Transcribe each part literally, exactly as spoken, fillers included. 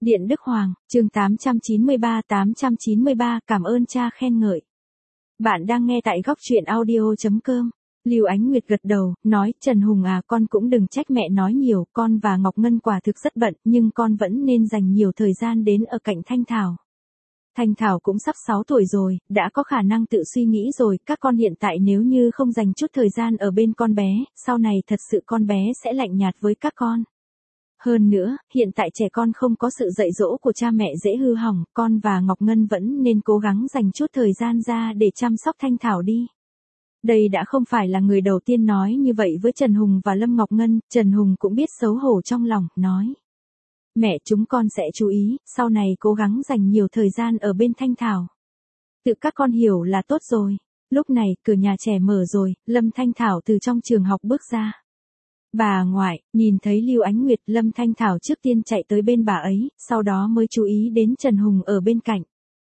Điện Đức Hoàng, chương tám trăm chín mươi ba tám trăm chín mươi ba cảm ơn cha khen ngợi. Bạn đang nghe tại góc truyện audio chấm com. Lưu Ánh Nguyệt gật đầu, nói, Trần Hùng à, con cũng đừng trách mẹ nói nhiều, con và Ngọc Ngân quả thực rất bận, nhưng con vẫn nên dành nhiều thời gian đến ở cạnh Thanh Thảo. Thanh Thảo cũng sắp sáu tuổi rồi, đã có khả năng tự suy nghĩ rồi, các con hiện tại nếu như không dành chút thời gian ở bên con bé, sau này thật sự con bé sẽ lạnh nhạt với các con. Hơn nữa, hiện tại trẻ con không có sự dạy dỗ của cha mẹ dễ hư hỏng, con và Ngọc Ngân vẫn nên cố gắng dành chút thời gian ra để chăm sóc Thanh Thảo đi. Đây đã không phải là người đầu tiên nói như vậy với Trần Hùng và Lâm Ngọc Ngân, Trần Hùng cũng biết xấu hổ trong lòng, nói. Mẹ chúng con sẽ chú ý, sau này cố gắng dành nhiều thời gian ở bên Thanh Thảo. Tự các con hiểu là tốt rồi. Lúc này, cửa nhà trẻ mở rồi, Lâm Thanh Thảo từ trong trường học bước ra. Bà ngoại, nhìn thấy Lưu Ánh Nguyệt, Lâm Thanh Thảo trước tiên chạy tới bên bà ấy, sau đó mới chú ý đến Trần Hùng ở bên cạnh.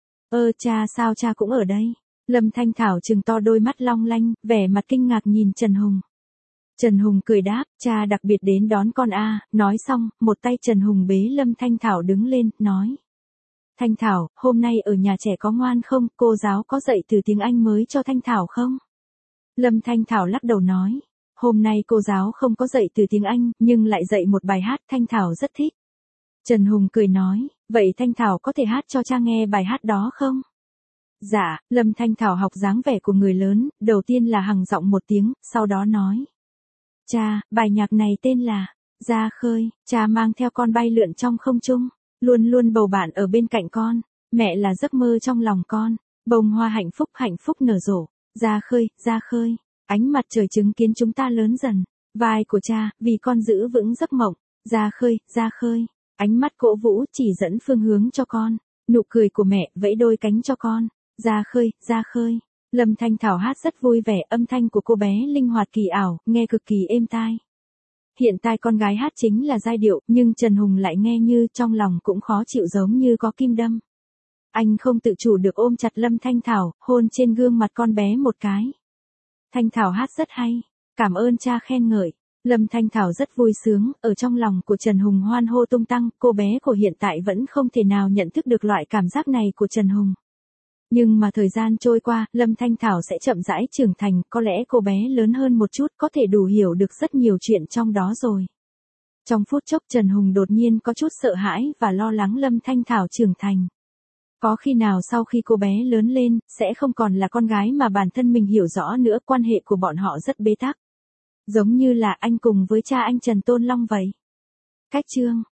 Ơ cha, sao cha cũng ở đây? Lâm Thanh Thảo trừng to đôi mắt long lanh, vẻ mặt kinh ngạc nhìn Trần Hùng. Trần Hùng cười đáp, cha đặc biệt đến đón con a. Nói xong, một tay Trần Hùng bế Lâm Thanh Thảo đứng lên, nói. Thanh Thảo, hôm nay ở nhà trẻ có ngoan không, cô giáo có dạy từ tiếng Anh mới cho Thanh Thảo không? Lâm Thanh Thảo lắc đầu nói. Hôm nay cô giáo không có dạy từ tiếng Anh, nhưng lại dạy một bài hát Thanh Thảo rất thích. Trần Hùng cười nói, vậy Thanh Thảo có thể hát cho cha nghe bài hát đó không? Dạ, Lâm Thanh Thảo học dáng vẻ của người lớn, đầu tiên là hằng giọng một tiếng, sau đó nói. Cha, bài nhạc này tên là Ra khơi, cha mang theo con bay lượn trong không trung, luôn luôn bầu bạn ở bên cạnh con, mẹ là giấc mơ trong lòng con, bông hoa hạnh phúc hạnh phúc nở rộ, ra khơi, ra khơi. Ánh mặt trời chứng kiến chúng ta lớn dần, vai của cha, vì con giữ vững giấc mộng, ra khơi, ra khơi, ánh mắt cổ vũ chỉ dẫn phương hướng cho con, nụ cười của mẹ vẫy đôi cánh cho con, ra khơi, ra khơi. Lâm Thanh Thảo hát rất vui vẻ, âm thanh của cô bé linh hoạt kỳ ảo, nghe cực kỳ êm tai. Hiện tại con gái hát chính là giai điệu, nhưng Trần Hùng lại nghe như trong lòng cũng khó chịu giống như có kim đâm. Anh không tự chủ được ôm chặt Lâm Thanh Thảo, hôn trên gương mặt con bé một cái. Thanh Thảo hát rất hay, cảm ơn cha khen ngợi. Lâm Thanh Thảo rất vui sướng, ở trong lòng của Trần Hùng hoan hô tung tăng, cô bé của hiện tại vẫn không thể nào nhận thức được loại cảm giác này của Trần Hùng. Nhưng mà thời gian trôi qua, Lâm Thanh Thảo sẽ chậm rãi trưởng thành, có lẽ cô bé lớn hơn một chút có thể đủ hiểu được rất nhiều chuyện trong đó rồi. Trong phút chốc Trần Hùng đột nhiên có chút sợ hãi và lo lắng Lâm Thanh Thảo trưởng thành. Có khi nào sau khi cô bé lớn lên, sẽ không còn là con gái mà bản thân mình hiểu rõ nữa, quan hệ của bọn họ rất bế tắc. Giống như là anh cùng với cha anh Trần Tôn Long vậy. Cách chương